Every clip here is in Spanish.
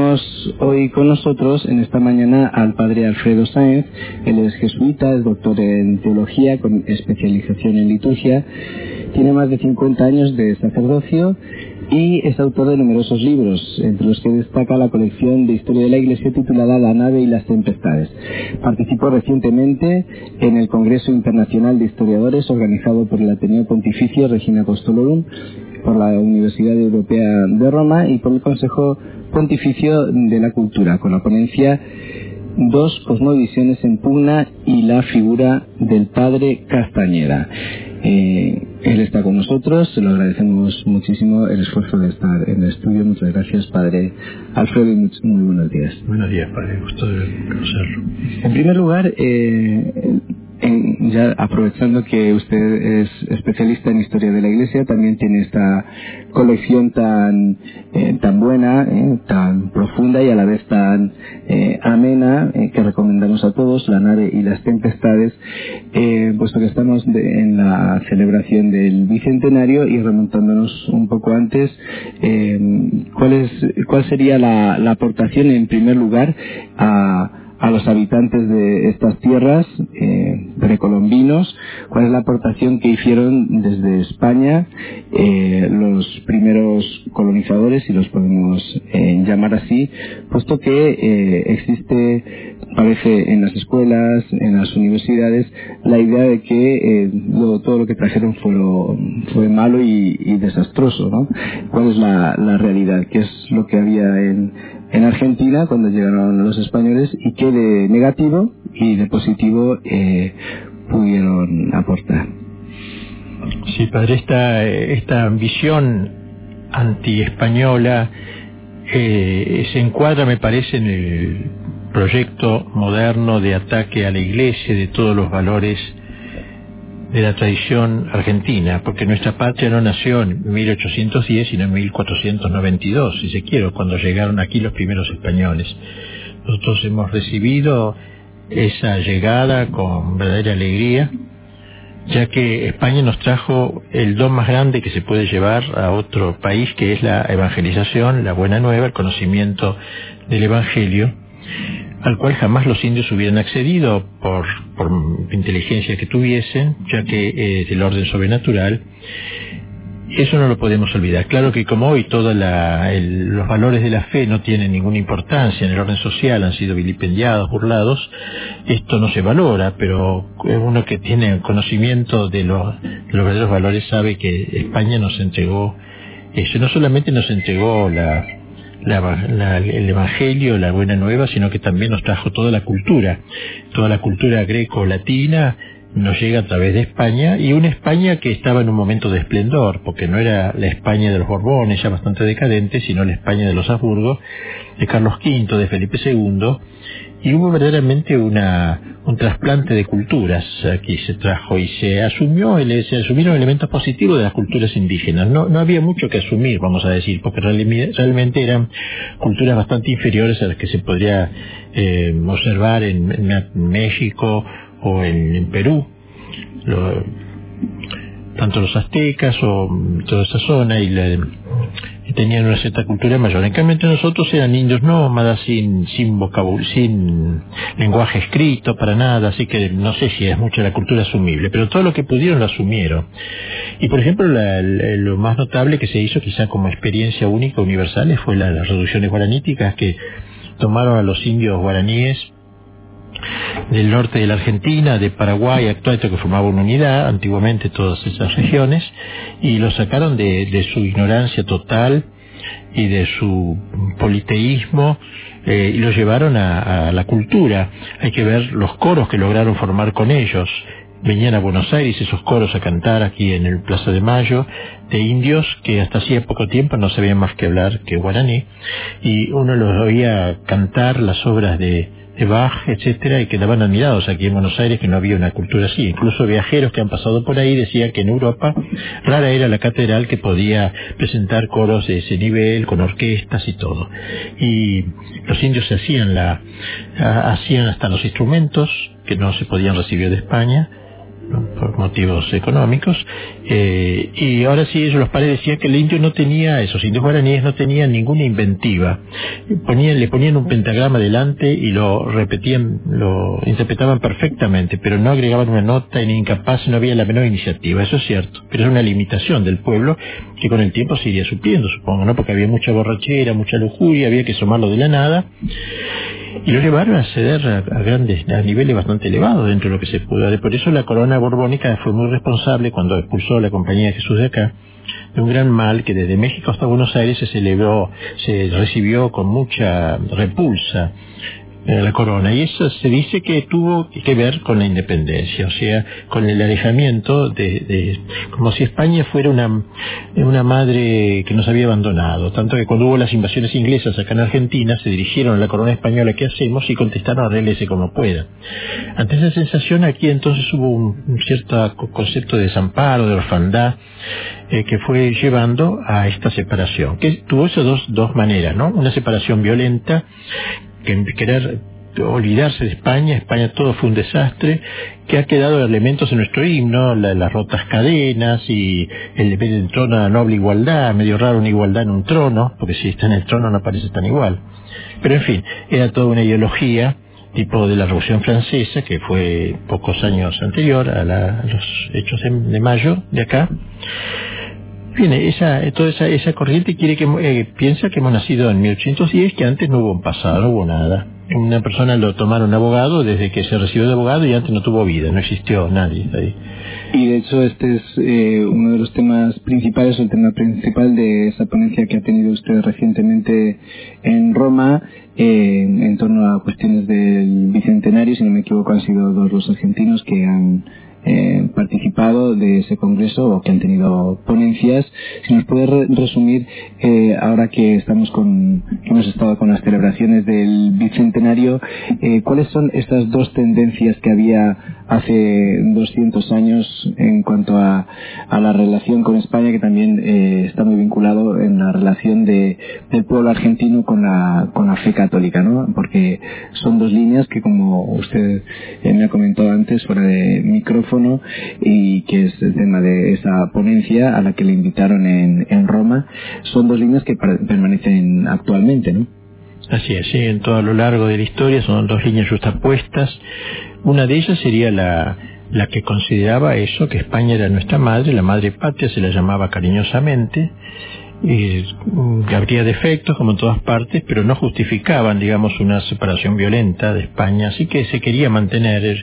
Tenemos hoy con nosotros en esta mañana al padre Alfredo Sáenz. Él es jesuita, es doctor en teología con especialización en liturgia, tiene más de 50 años de sacerdocio y es autor de numerosos libros, entre los que destaca la colección de historia de la Iglesia titulada La nave y las tempestades. Participó recientemente en el Congreso Internacional de Historiadores organizado por el Ateneo Pontificio Regina Apostolorum, por la Universidad Europea de Roma y por el Consejo Pontificio de la Cultura, con la ponencia Dos cosmovisiones en pugna y la figura del Padre Castañeda. Él está con nosotros, se lo agradecemos muchísimo el esfuerzo de estar en el estudio. Muchas gracias, padre Alfredo, y muy buenos días. Buenos días, padre, gusto de conocerlo. En primer lugar, ya aprovechando que usted es especialista en historia de la Iglesia, también tiene esta colección tan buena, tan profunda y a la vez tan amena, que recomendamos a todos, La nave y las tempestades, puesto que estamos en la celebración del bicentenario y remontándonos un poco antes, ¿cuál sería la aportación en primer lugar a los habitantes de estas tierras precolombinos? ¿Cuál es la aportación que hicieron desde España los primeros colonizadores, si los podemos llamar así, puesto que existe, parece, en las escuelas, en las universidades, la idea de que todo lo que trajeron fue malo y desastroso, ¿no? ¿Cuál es la realidad? ¿Qué es lo que había en Argentina cuando llegaron los españoles y qué de negativo y de positivo pudieron aportar? Sí, padre, esta visión anti-española se encuadra, me parece, en el proyecto moderno de ataque a la Iglesia, de todos los valores de la tradición argentina, porque nuestra patria no nació en 1810, sino en 1492, si se quiere, cuando llegaron aquí los primeros españoles. Nosotros hemos recibido esa llegada con verdadera alegría, ya que España nos trajo el don más grande que se puede llevar a otro país, que es la evangelización, la buena nueva, el conocimiento del Evangelio, al cual jamás los indios hubieran accedido por inteligencia que tuviesen, ya que es del orden sobrenatural. Eso no lo podemos olvidar. Claro que como hoy todos los valores de la fe no tienen ninguna importancia en el orden social, han sido vilipendiados, burlados, esto no se valora, pero uno que tiene conocimiento de los verdaderos valores sabe que España nos entregó eso. No solamente nos entregó el Evangelio, la buena nueva, sino que también nos trajo toda la cultura greco-latina, nos llega a través de España, y una España que estaba en un momento de esplendor, porque no era la España de los Borbones, ya bastante decadente, sino la España de los Habsburgo, de Carlos V, de Felipe II, y hubo verdaderamente un trasplante de culturas. Aquí se trajo y se asumieron elementos positivos de las culturas indígenas. No había mucho que asumir, vamos a decir, porque realmente eran culturas bastante inferiores a las que se podría observar en México o en Perú, tanto los aztecas o toda esa zona, y tenían una cierta cultura mayor. En cambio, entre nosotros eran indios nómadas, sin lenguaje escrito, para nada, así que no sé si es mucho la cultura asumible, pero todo lo que pudieron lo asumieron. Y por ejemplo, lo más notable que se hizo, quizá como experiencia única, universal, fue las reducciones guaraníticas, que tomaron a los indios guaraníes del norte de la Argentina, de Paraguay actual, que formaba una unidad, antiguamente todas esas regiones, y los sacaron de su ignorancia total y de su politeísmo, y los llevaron a la cultura. Hay que ver los coros que lograron formar con ellos. Venían a Buenos Aires esos coros a cantar aquí en el Plaza de Mayo, de indios que hasta hacía poco tiempo no sabían más que hablar que guaraní, y uno los oía cantar las obras de Bach, etcétera, y quedaban admirados aquí en Buenos Aires, que no había una cultura así. Incluso viajeros que han pasado por ahí decían que en Europa rara era la catedral que podía presentar coros de ese nivel, con orquestas y todo. Y los indios hacían hasta los instrumentos que no se podían recibir de España, por motivos económicos, y ahora sí ellos, los padres, decían que el indio no tenía, esos indios guaraníes no tenían ninguna inventiva. Le ponían un pentagrama delante y lo repetían, lo interpretaban perfectamente, pero no agregaban una nota, y ni incapaz, no había la menor iniciativa. Eso es cierto, pero es una limitación del pueblo que con el tiempo se iría supliendo, supongo, ¿no? Porque había mucha borrachera, mucha lujuria, había que sumarlo de la nada, y lo llevaron a ceder a niveles bastante elevados dentro de lo que se pudo. Por eso la corona borbónica fue muy responsable cuando expulsó a la Compañía de Jesús de acá de un gran mal que desde México hasta Buenos Aires se recibió con mucha repulsa la corona, y eso se dice que tuvo que ver con la independencia, o sea, con el alejamiento como si España fuera una madre que nos había abandonado, tanto que cuando hubo las invasiones inglesas acá en Argentina se dirigieron a la corona española: ¿qué hacemos? Y contestaron: arréglese como pueda. Ante esa sensación, aquí entonces hubo un cierto concepto de desamparo, de orfandad, que fue llevando a esta separación, que tuvo esas dos maneras, ¿no? Una separación violenta, que querer olvidarse de España todo fue un desastre, que ha quedado elementos en nuestro himno, las rotas cadenas y el trono a la noble igualdad, medio raro una igualdad en un trono, porque si está en el trono no parece tan igual. Pero en fin, era toda una ideología tipo de la Revolución Francesa, que fue pocos años anterior a los hechos de mayo de acá. Viene toda esa corriente piensa que hemos nacido en 1810, que antes no hubo un pasado, no hubo nada. Una persona lo tomaron abogado desde que se recibió de abogado, y antes no tuvo vida, no existió nadie ahí. Y de hecho este es uno de los temas principales, o el tema principal de esa ponencia que ha tenido usted recientemente en Roma, en torno a cuestiones del bicentenario. Si no me equivoco, han sido 2 los argentinos que han participado de ese congreso, o que han tenido ponencias. Si nos puede resumir, ahora que hemos estado con las celebraciones del bicentenario, ¿cuáles son estas 2 tendencias que había hace 200 años en cuanto a la relación con España, que también está muy vinculado en la relación del pueblo argentino con la fe católica, ¿no? Porque son 2 líneas que, como usted me ha comentado antes fuera de micrófono, y que es el tema de esa ponencia a la que le invitaron en Roma, son 2 líneas que permanecen actualmente, ¿no? Así es, sí, en todo a lo largo de la historia son 2 líneas justapuestas. Una de ellas sería la que consideraba eso, que España era nuestra madre, la madre patria, se la llamaba cariñosamente, y habría defectos como en todas partes, pero no justificaban, digamos, una separación violenta de España. Así que se quería mantener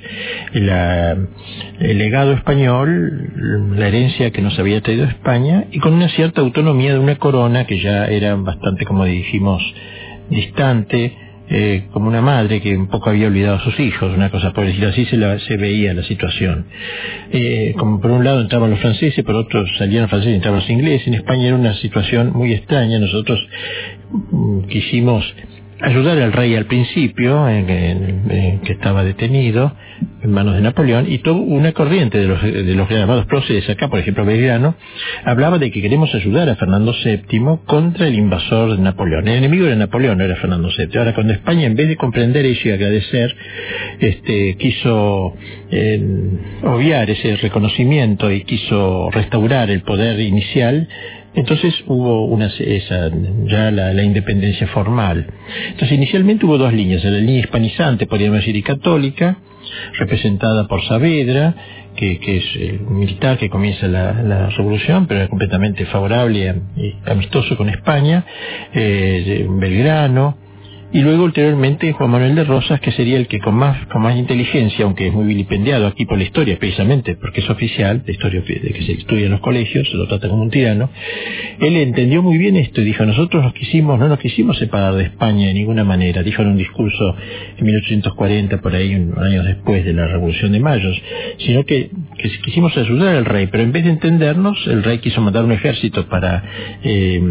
el legado español, la herencia que nos había traído España, y con una cierta autonomía de una corona que ya era bastante, como dijimos, distante, como una madre que un poco había olvidado a sus hijos, una cosa por decirlo así, se veía la situación. Como por un lado entraban los franceses, por otro salían los franceses y entraban los ingleses. En España era una situación muy extraña. Nosotros quisimos ayudar al rey al principio, que estaba detenido en manos de Napoleón, y toda una corriente de los llamados próceres acá, por ejemplo Belgrano, hablaba de que queremos ayudar a Fernando VII contra el invasor de Napoleón. El enemigo era Napoleón, no era Fernando VII. Ahora, cuando España, en vez de comprender eso y agradecer, quiso obviar ese reconocimiento y quiso restaurar el poder inicial, entonces hubo ya la independencia formal. Entonces inicialmente hubo 2 líneas: la línea hispanizante, podríamos decir, y católica, representada por Saavedra, que es el militar que comienza la revolución, pero era completamente favorable y amistoso con España, Belgrano, y luego ulteriormente Juan Manuel de Rosas, que sería el que con más inteligencia, aunque es muy vilipendiado aquí por la historia, precisamente porque es oficial, la historia de que se estudia en los colegios, se lo trata como un tirano. Él entendió muy bien esto y dijo: nosotros no nos quisimos separar de España de ninguna manera. Dijo en un discurso en 1840, por ahí, años después de la Revolución de Mayo, sino que quisimos ayudar al rey, pero en vez de entendernos, el rey quiso mandar un ejército para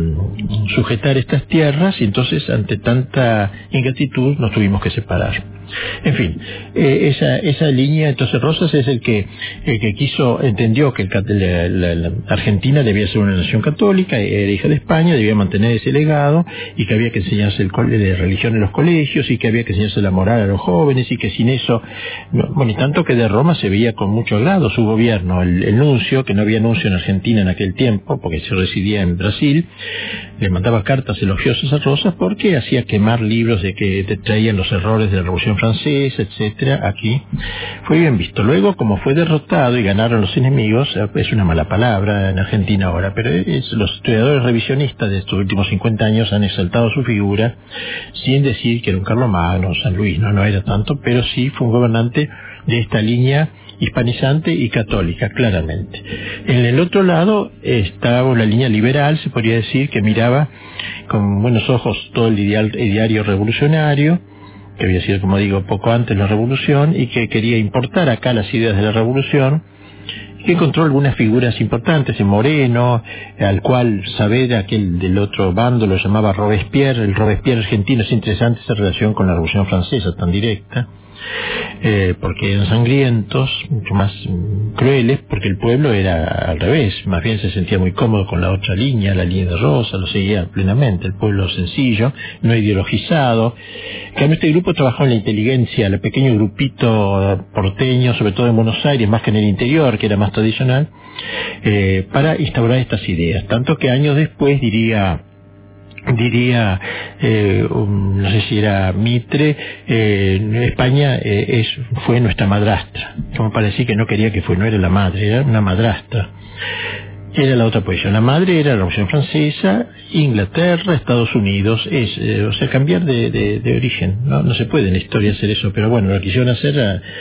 sujetar estas tierras, y entonces ante tanta ingratitud nos tuvimos que separar. En fin, esa línea, entonces Rosas es el que entendió que la Argentina debía ser una nación católica, era hija de España, debía mantener ese legado, y que había que enseñarse de religión en los colegios, y que había que enseñarse la moral a los jóvenes, y que sin eso, bueno, y tanto que de Roma se veía con mucho agrado su gobierno. El nuncio, que no había nuncio en Argentina en aquel tiempo, porque se residía en Brasil, le mandaba cartas elogiosas a Rosas porque hacía quemar libros de que te traían los errores de la Revolución Francesa, etcétera. Aquí fue bien visto. Luego, como fue derrotado y ganaron los enemigos, es una mala palabra en Argentina ahora, pero los historiadores revisionistas de estos últimos 50 años han exaltado su figura, sin decir que era un Carlomagno, San Luis, no era tanto, pero sí fue un gobernante de esta línea hispanizante y católica, claramente. En el otro lado estaba la línea liberal, se podría decir, que miraba con buenos ojos todo el ideario revolucionario, que había sido, como digo, poco antes la revolución, y que quería importar acá las ideas de la revolución, que encontró algunas figuras importantes en Moreno, al cual Saavedra, aquel del otro bando, lo llamaba Robespierre. El Robespierre argentino. Es interesante esa relación con la Revolución Francesa tan directa, porque eran sangrientos, mucho más crueles, porque el pueblo era al revés, más bien se sentía muy cómodo con la otra línea, la línea de Rosa, lo seguía plenamente, el pueblo sencillo, no ideologizado. En este grupo trabajó en la inteligencia, el pequeño grupito porteño, sobre todo en Buenos Aires, más que en el interior, que era más tradicional, para instaurar estas ideas, tanto que años después diría no sé si era Mitre, España fue nuestra madrastra, como para decir que no quería que no era la madre, era una madrastra. Era la otra posición. La madre era la Revolución Francesa, Inglaterra, Estados Unidos, o sea, cambiar de origen. No se puede en la historia hacer eso, pero bueno, lo quisieron hacer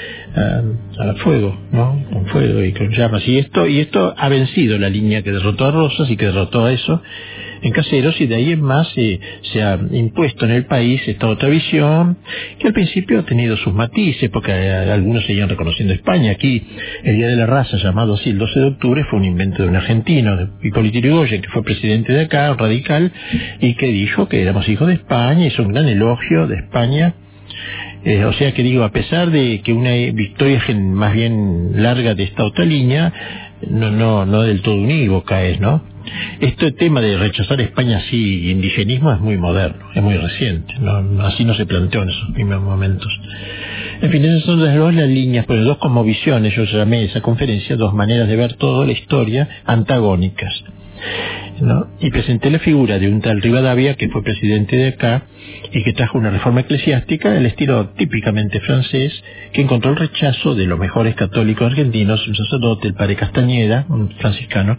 a fuego, ¿no? Con fuego y con llamas. Y esto ha vencido la línea que derrotó a Rosas y que derrotó a eso en Caseros, y de ahí en más se ha impuesto en el país esta otra visión, que al principio ha tenido sus matices, porque algunos seguían reconociendo España. Aquí, el Día de la Raza, llamado así el 12 de octubre, fue un invento de un argentino, de Hipólito Yrigoyen, que fue presidente de acá, radical, y que dijo que éramos hijos de España, hizo un gran elogio de España. O sea que digo, a pesar de que una victoria más bien larga de esta otra línea, no del todo unívoca es, ¿no? Este tema de rechazar España así, indigenismo, es muy moderno, es muy reciente, así no se planteó en esos primeros momentos. En fin, esas son las líneas, pero dos cosmovisiones, yo llamé esa conferencia, dos maneras de ver toda la historia antagónicas, ¿no? Y presenté la figura de un tal Rivadavia, que fue presidente de acá y que trajo una reforma eclesiástica del estilo típicamente francés, que encontró el rechazo de los mejores católicos argentinos, un sacerdote, el padre Castañeda, un franciscano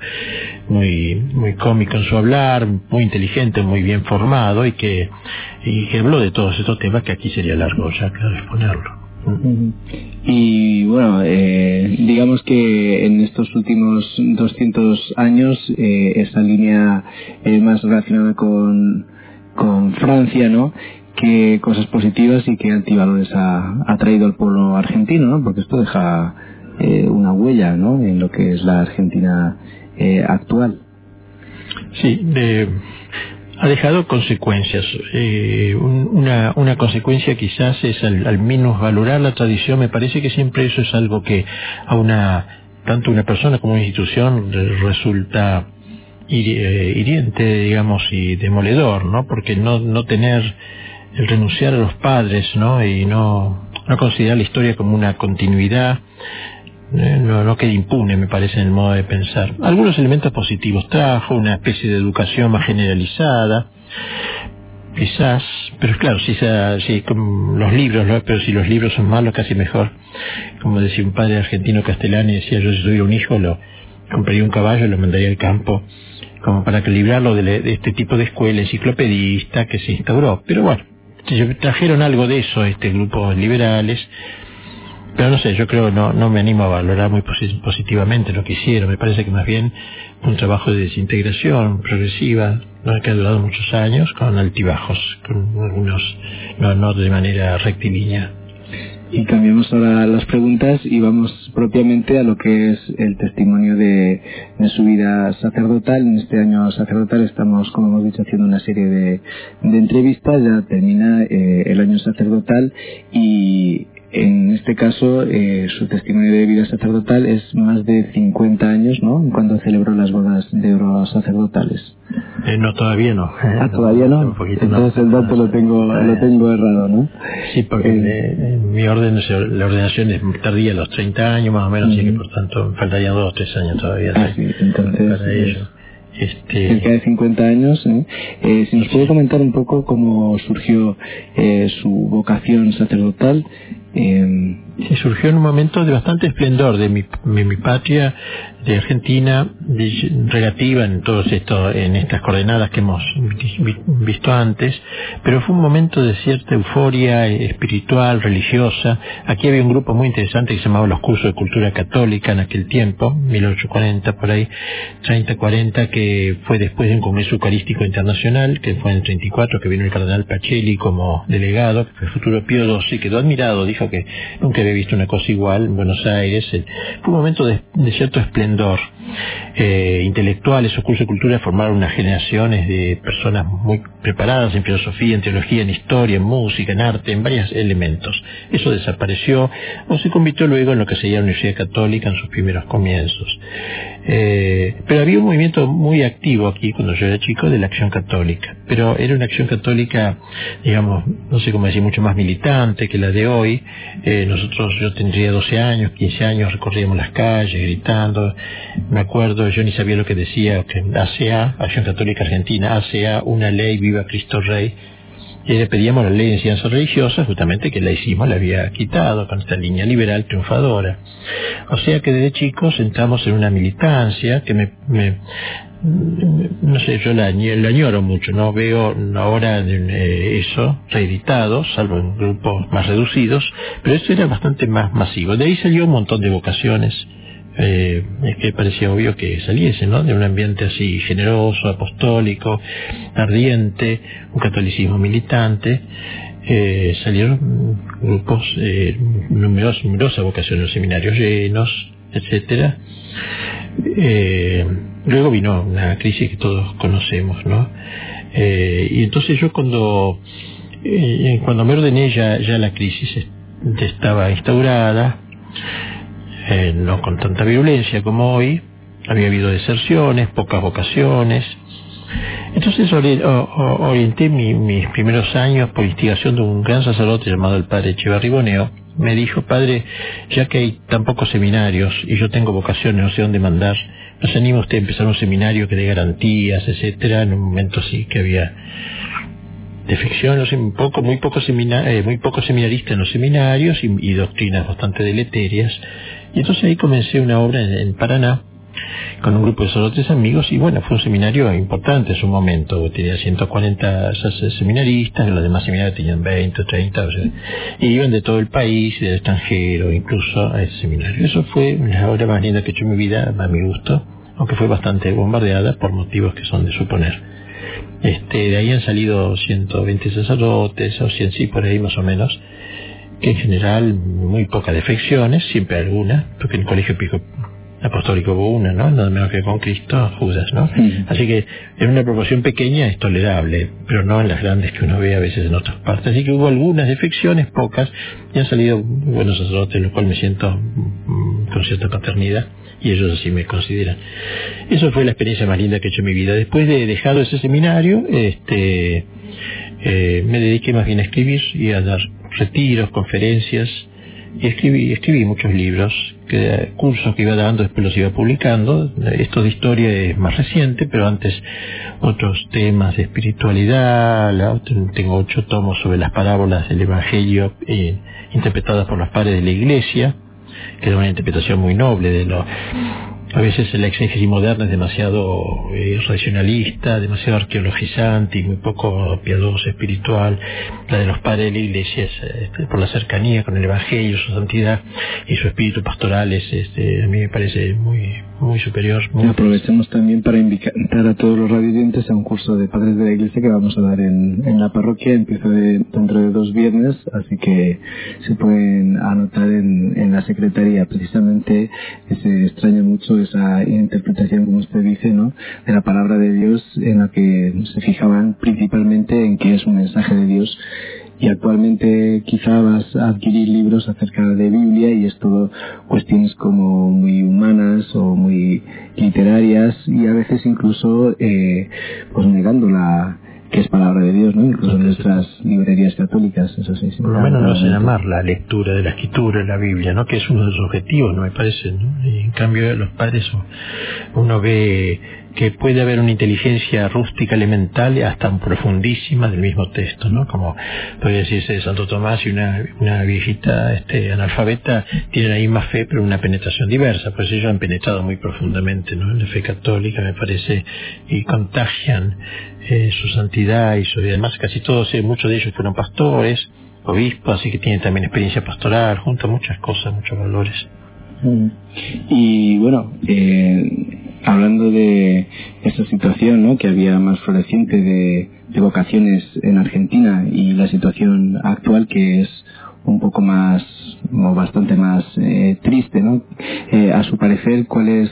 muy cómico en su hablar, muy inteligente, muy bien formado, y que habló de todos estos temas que aquí sería largo ya que exponerlo. Y bueno, digamos que en estos últimos 200 años esa línea es más relacionada con Francia, ¿no? ¿Qué cosas positivas y qué antivalores ha traído al pueblo argentino, ¿no? Porque esto deja una huella, ¿no? En lo que es la Argentina actual. Sí, ha dejado consecuencias. Una consecuencia quizás es al menos valorar la tradición. Me parece que siempre eso es algo que tanto una persona como una institución resulta hiriente, digamos, y demoledor, ¿no? Porque no tener el renunciar a los padres, ¿no? Y no considerar la historia como una continuidad, no queda impune, me parece, en el modo de pensar. Algunos elementos positivos trajo, una especie de educación más generalizada, quizás, pero claro, si como los libros, ¿no? Pero si los libros son malos, casi mejor. Como decía un padre argentino Castellani, decía: yo si tuviera un hijo, compraría un caballo y lo mandaría al campo, como para librarlo de este tipo de escuela enciclopedista que se instauró. Pero bueno, trajeron algo de eso grupos liberales. Pero no sé, yo creo que no me animo a valorar muy positivamente lo que hicieron. Me parece que más bien un trabajo de desintegración progresiva, ¿no? Que ha durado muchos años, con altibajos, con algunos, no de manera rectilínea. Y cambiamos ahora las preguntas y vamos propiamente a lo que es el testimonio de su vida sacerdotal. En este año sacerdotal estamos, como hemos dicho, haciendo una serie de entrevistas. Ya termina el año sacerdotal y en este caso su testimonio de vida sacerdotal es más de 50 años, ¿no? Cuando celebró las bodas de oro sacerdotales. No, todavía no. ¿Todavía no? Un poquito entonces no. El dato lo tengo errado, ¿no? Sí, porque mi la ordenación es tardía, a los 30 años más o menos, así que por tanto me faltarían 2 o 3 años todavía entonces, para ello. Cerca de 50 años. Si nos puede comentar un poco cómo surgió su vocación sacerdotal. Sí, surgió en un momento de bastante esplendor de mi patria, de Argentina, relativa en todos en estas coordenadas que hemos visto antes, pero fue un momento de cierta euforia espiritual, religiosa. Aquí había un grupo muy interesante que se llamaba los Cursos de Cultura Católica en aquel tiempo, 1840 por ahí, 30-40, que fue después de un Congreso Eucarístico Internacional, que fue en el 34, que vino el cardenal Pacelli como delegado, que fue futuro Pío XII, y quedó admirado, dijo que nunca había visto una cosa igual en Buenos Aires. Fue un momento de cierto esplendor intelectual. Esos cursos de cultura formaron unas generaciones de personas muy preparadas en filosofía, en teología, en historia, en música, en arte, en varios elementos. Eso desapareció o se convirtió luego en lo que sería la Universidad Católica en sus primeros comienzos. Pero había un movimiento muy activo aquí cuando yo era chico de la Acción Católica, pero era una Acción Católica, digamos, no sé cómo decir, mucho más militante que la de hoy. Yo tendría 12 años, 15 años, recorríamos las calles gritando. Me acuerdo, yo ni sabía lo que decía, que ACA, Acción Católica Argentina, ACA, una ley, viva Cristo Rey. Y le pedíamos la ley de enseñanza religiosa, justamente que el laicismo la había quitado con esta línea liberal triunfadora. O sea que desde chicos entramos en una militancia que no sé, yo la añoro mucho, no veo ahora eso reeditado, salvo en grupos más reducidos, pero eso era bastante más masivo. De ahí salió un montón de vocaciones. Es que parecía obvio que saliese, ¿no? De un ambiente así generoso, apostólico, ardiente, un catolicismo militante. Salieron grupos, numerosas vocaciones, seminarios llenos, etcétera. Luego vino una crisis que todos conocemos, ¿no? Y entonces yo cuando me ordené ya la crisis estaba instaurada. No con tanta virulencia como hoy, había habido deserciones, pocas vocaciones. Entonces orienté mis primeros años por instigación de un gran sacerdote llamado el padre Echeverri Boneo. Me dijo: padre, ya que hay tan pocos seminarios y yo tengo vocaciones, no sé dónde mandar, ¿nos anima usted a empezar un seminario que dé garantías, etcétera? En un momento sí que había defección, muy pocos seminaristas en los seminarios y doctrinas bastante deleterias. Y entonces ahí comencé una obra en Paraná con un grupo de sacerdotes amigos, y bueno, fue un seminario importante en su momento. Tenía 140 seminaristas, los demás seminarios tenían 20 o 30, y iban de todo el país y del extranjero incluso a ese seminario. Eso fue la obra más linda que he hecho en mi vida, a mi gusto, aunque fue bastante bombardeada por motivos que son de suponer. De ahí han salido 120 sacerdotes, o 100 sí, por ahí más o menos, que en general muy pocas defecciones, siempre alguna, porque en el colegio apostólico hubo una, ¿no? Nada menos que con Cristo, Judas, ¿no? Sí. Así que en una proporción pequeña es tolerable, pero no en las grandes que uno ve a veces en otras partes. Así que hubo algunas defecciones, pocas, y han salido buenos sacerdotes, lo cual me siento con cierta paternidad, y ellos así me consideran. Eso fue la experiencia más linda que he hecho en mi vida. Después de dejado ese seminario, me dediqué más bien a escribir y a dar retiros, conferencias, y escribí muchos libros, cursos que iba dando, después los iba publicando. Esto de historia es más reciente, pero antes otros temas de espiritualidad. Tengo 8 tomos sobre las parábolas del Evangelio interpretadas por los padres de la Iglesia, que es una interpretación muy noble a veces la exégesis moderna es demasiado racionalista, demasiado arqueologizante y muy poco piadosa, espiritual. La de los padres de la Iglesia es por la cercanía con el Evangelio, su santidad y su espíritu pastoral a mí me parece muy muy superior. Y aprovechemos también para invitar a todos los radioyentes a un curso de Padres de la Iglesia que vamos a dar en la parroquia. Empieza dentro de 2 viernes, así que se pueden anotar en la secretaría. Precisamente se extraña mucho esa interpretación, como usted dice, ¿no?, de la palabra de Dios, en la que se fijaban principalmente en que es un mensaje de Dios. Y actualmente quizá vas a adquirir libros acerca de Biblia y es todo cuestiones como muy humanas o muy literarias, y a veces incluso pues negando que es palabra de Dios, ¿no? Incluso en nuestras librerías católicas, eso sí. Por lo menos no hacen amar la lectura de la Escritura, de la Biblia, ¿no?, que es uno de los objetivos, ¿no?, me parece, ¿no? Y en cambio los padres, uno ve que puede haber una inteligencia rústica, elemental, hasta profundísima del mismo texto, ¿no? Como podría decirse de Santo Tomás, y una viejita analfabeta tiene la misma fe, pero una penetración diversa, pues ellos han penetrado muy profundamente, ¿no?, en la fe católica, me parece, y contagian su santidad y además casi todos, muchos de ellos fueron pastores, obispos, así que tienen también experiencia pastoral, junto a muchas cosas, muchos valores. Y bueno, hablando de esa situación, ¿no?, que había más floreciente de vocaciones en Argentina, y la situación actual, que es un poco más, o bastante más triste, ¿no? A su parecer, ¿cuál es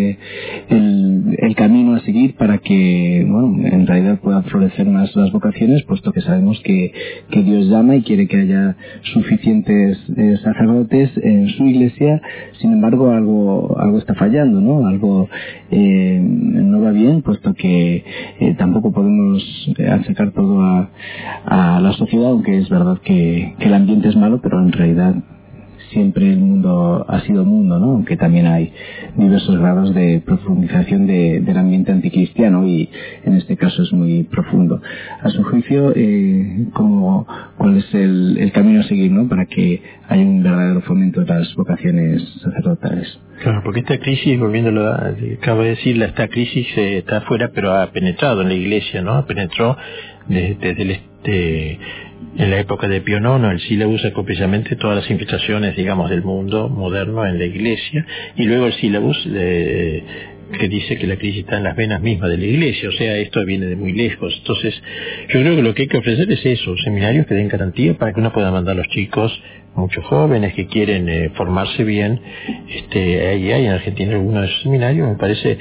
el camino a seguir para que, bueno, en realidad puedan florecer más las vocaciones, puesto que sabemos que Dios llama y quiere que haya suficientes sacerdotes en su iglesia? Sin embargo, algo está fallando, ¿no? Algo no va bien, puesto que tampoco podemos achacar todo a la sociedad, aunque es verdad que el ambiente es malo, pero en realidad siempre el mundo ha sido mundo, ¿no?, aunque también hay diversos grados de profundización del ambiente anticristiano, y en este caso es muy profundo. A su juicio, ¿cuál es el camino a seguir, ¿no?, para que haya un verdadero fomento de las vocaciones sacerdotales? Claro, porque esta crisis, volviéndolo acabo de decir, esta crisis está afuera, pero ha penetrado en la Iglesia, ¿no? Penetró desde en la época de Pío IX, el sílabus sacó precisamente todas las infiltraciones, digamos, del mundo moderno en la Iglesia, y luego el sílabus que dice que la crisis está en las venas mismas de la Iglesia, o sea, esto viene de muy lejos. Entonces, yo creo que lo que hay que ofrecer es eso, seminarios que den garantía para que uno pueda mandar a los chicos, muchos jóvenes que quieren formarse bien. Ahí hay en Argentina algunos de esos seminarios, me parece,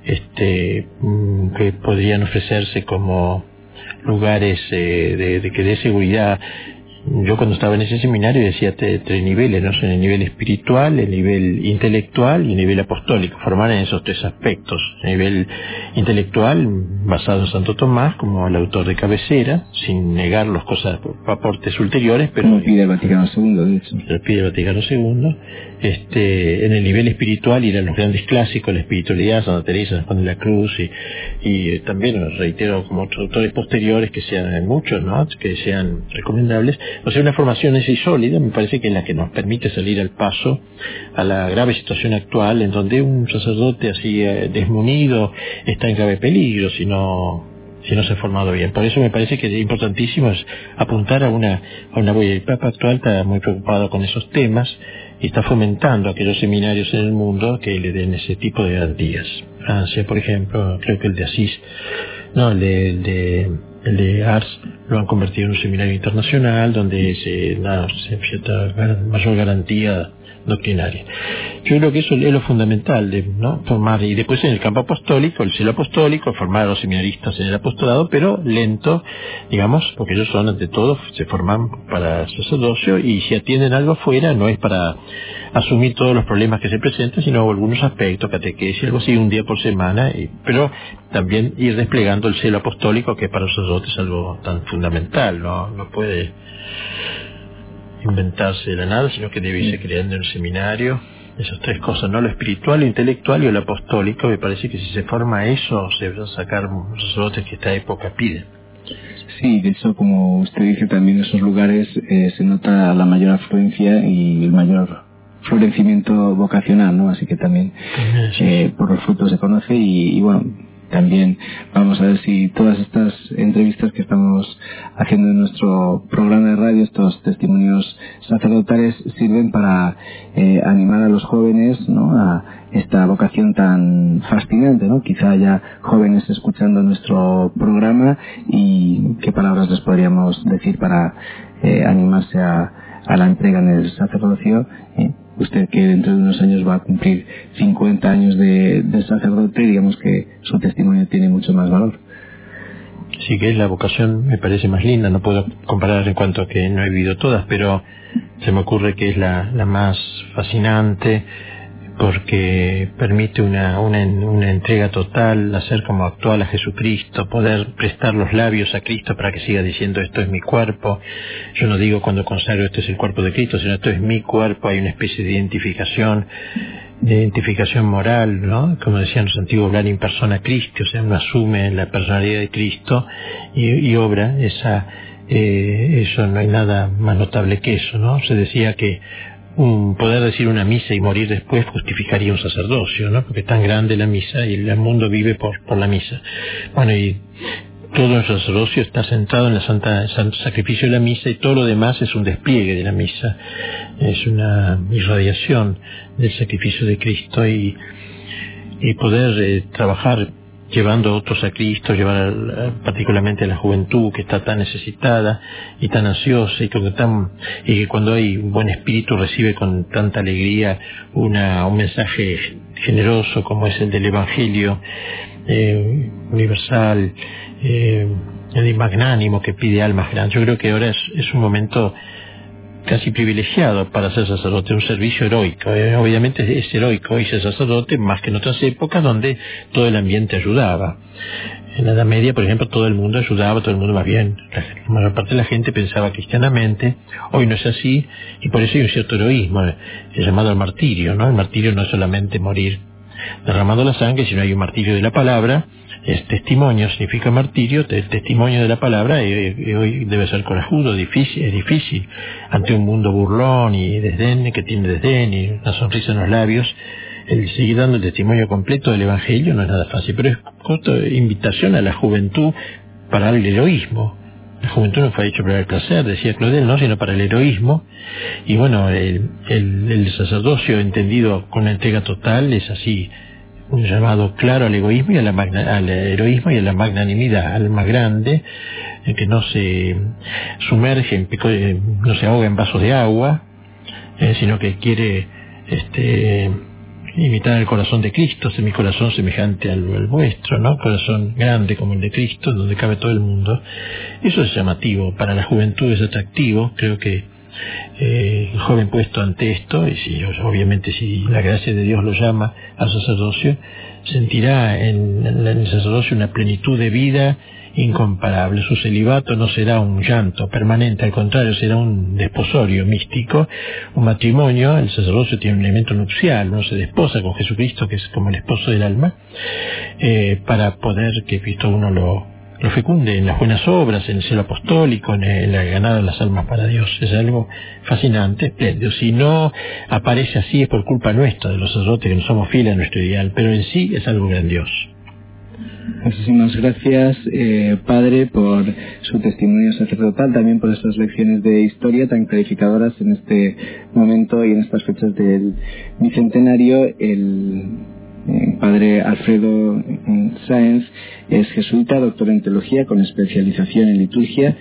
que podrían ofrecerse como lugares que dé seguridad. Yo cuando estaba en ese seminario decía 3 niveles, ¿no? El nivel espiritual, el nivel intelectual y el nivel apostólico. Formar en esos 3 aspectos. El nivel intelectual, basado en Santo Tomás, como el autor de cabecera, sin negar los aportes ulteriores, pero... Como pide el Vaticano II, de hecho. Lo pide el Vaticano II. En el nivel espiritual ir a los grandes clásicos, la espiritualidad, Santa Teresa, San Juan de la Cruz, y también, reitero, como otros autores posteriores, que sean muchos, ¿no?, que sean recomendables. O sea, una formación así sólida me parece que es la que nos permite salir al paso a la grave situación actual, en donde un sacerdote así desmunido está en grave peligro si no se ha formado bien. Por eso me parece que es importantísimo apuntar a una huella. El Papa actual está muy preocupado con esos temas y está fomentando aquellos seminarios en el mundo que le den ese tipo de garantías. Francia, por ejemplo, creo que el de Asís, el de Ars lo han convertido en un seminario internacional donde se cierta mayor garantía doctrinaria. Yo creo que eso es lo fundamental, ¿no?, formar, y después en el campo apostólico, el celo apostólico, formar a los seminaristas en el apostolado, pero lento, digamos, porque ellos son, ante todo, se forman para el sacerdocio, y si atienden algo afuera, no es para asumir todos los problemas que se presentan, sino algunos aspectos, catequesis, algo así, un día por semana, pero también ir desplegando el celo apostólico, que para los sacerdotes es algo tan fundamental, no puede inventarse de la nada, sino que debe irse creando en el seminario. Esas 3 cosas, ¿no?, lo espiritual, lo intelectual y lo apostólico. Me parece que si se forma eso, se van a sacar los sacerdotes que esta época pide. Sí, de hecho, como usted dice, también en esos lugares se nota la mayor afluencia y el mayor florecimiento vocacional, ¿no? Así que también por los frutos se conoce, y bueno, también vamos a ver si todas estas entrevistas que estamos haciendo en nuestro programa de radio, estos testimonios sacerdotales, sirven para animar a los jóvenes, ¿no?, a esta vocación tan fascinante, ¿no? Quizá haya jóvenes escuchando nuestro programa, y qué palabras les podríamos decir para animarse a la entrega en el sacerdocio. Usted, que dentro de unos años va a cumplir 50 años de sacerdote, digamos que su testimonio tiene mucho más valor. Sí, que es la vocación, me parece más linda. No puedo comparar en cuanto a que no he vivido todas, pero se me ocurre que es la más fascinante, porque permite una entrega total, hacer como actual a Jesucristo, poder prestar los labios a Cristo para que siga diciendo: esto es mi cuerpo. Yo no digo cuando consagro esto es el cuerpo de Cristo, sino esto es mi cuerpo. Hay una especie de identificación moral, ¿no? Como decían los antiguos, hablar in persona Christi, o sea, uno asume la personalidad de Cristo y obra eso. No hay nada más notable que eso, ¿no? Se decía que poder decir una misa y morir después justificaría un sacerdocio, ¿no? Porque es tan grande la misa y el mundo vive por la misa. Bueno, y todo el sacerdocio está centrado en el santo sacrificio de la misa, y todo lo demás es un despliegue de la misa, es una irradiación del sacrificio de Cristo, y poder trabajar llevando a otros a Cristo, llevar particularmente a la juventud que está tan necesitada y tan ansiosa, y que cuando hay un buen espíritu recibe con tanta alegría un mensaje generoso como es el del Evangelio universal, el magnánimo que pide almas grandes. Yo creo que ahora es un momento casi privilegiado para ser sacerdote, un servicio heroico. Obviamente es heroico hoy ser sacerdote más que en otras épocas donde todo el ambiente ayudaba. En la Edad Media, por ejemplo, todo el mundo ayudaba, todo el mundo, más bien, la mayor parte de la gente pensaba cristianamente. Hoy no es así, y por eso hay un cierto heroísmo, llamado al martirio, ¿no? El martirio no es solamente morir derramando la sangre, sino hay un martirio de la palabra. Es testimonio, significa martirio, el testimonio de la palabra, y hoy debe ser corajudo, es difícil, ante un mundo burlón y desdén, que tiene desdén y una sonrisa en los labios. El seguir dando el testimonio completo del Evangelio no es nada fácil, pero es otra invitación a la juventud para el heroísmo. La juventud no fue hecho para el placer, decía Claudel, no, sino para el heroísmo. Y bueno, el sacerdocio entendido con la entrega total es así, un llamado claro al egoísmo y al heroísmo y a la magnanimidad, al más grande, que no se sumerge, no se ahoga en vasos de agua, sino que quiere imitar el corazón de Cristo, mi corazón semejante al vuestro, ¿no? Corazón grande como el de Cristo, donde cabe todo el mundo. Eso es llamativo, para la juventud es atractivo. Creo que el joven puesto ante esto, y obviamente si la gracia de Dios lo llama al sacerdocio, sentirá en el sacerdocio una plenitud de vida incomparable. Su celibato no será un llanto permanente, al contrario, será un desposorio místico, un matrimonio. El sacerdocio tiene un elemento nupcial, uno se desposa con Jesucristo, que es como el esposo del alma, para poder que Cristo uno lo fecunde en las buenas obras, en el celo apostólico, en la ganada de las almas para Dios. Es algo fascinante, espléndido. Si no aparece así es por culpa nuestra, de los sacerdotes, que no somos fieles a nuestro ideal, pero en sí es algo grandioso. Muchísimas gracias, Padre, por su testimonio sacerdotal, también por estas lecciones de historia tan clarificadoras en este momento y en estas fechas del bicentenario. El Padre Alfredo Sáenz es jesuita, doctor en teología con especialización en liturgia.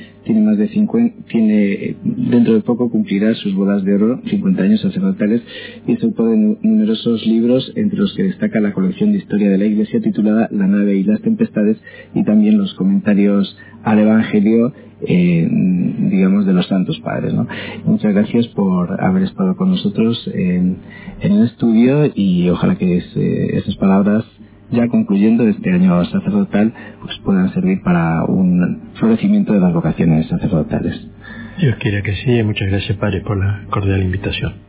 Dentro de poco cumplirá sus bodas de oro, 50 años sacerdotales, y es autor de numerosos libros, entre los que destaca la colección de historia de la Iglesia titulada La nave y las tempestades, y también los comentarios al Evangelio, digamos, de los Santos Padres, ¿no? Muchas gracias por haber estado con nosotros en el estudio, y ojalá que esas palabras, ya concluyendo este año sacerdotal, pues puedan servir para un florecimiento de las vocaciones sacerdotales. Dios quiera que sí. Muchas gracias, Padre, por la cordial invitación.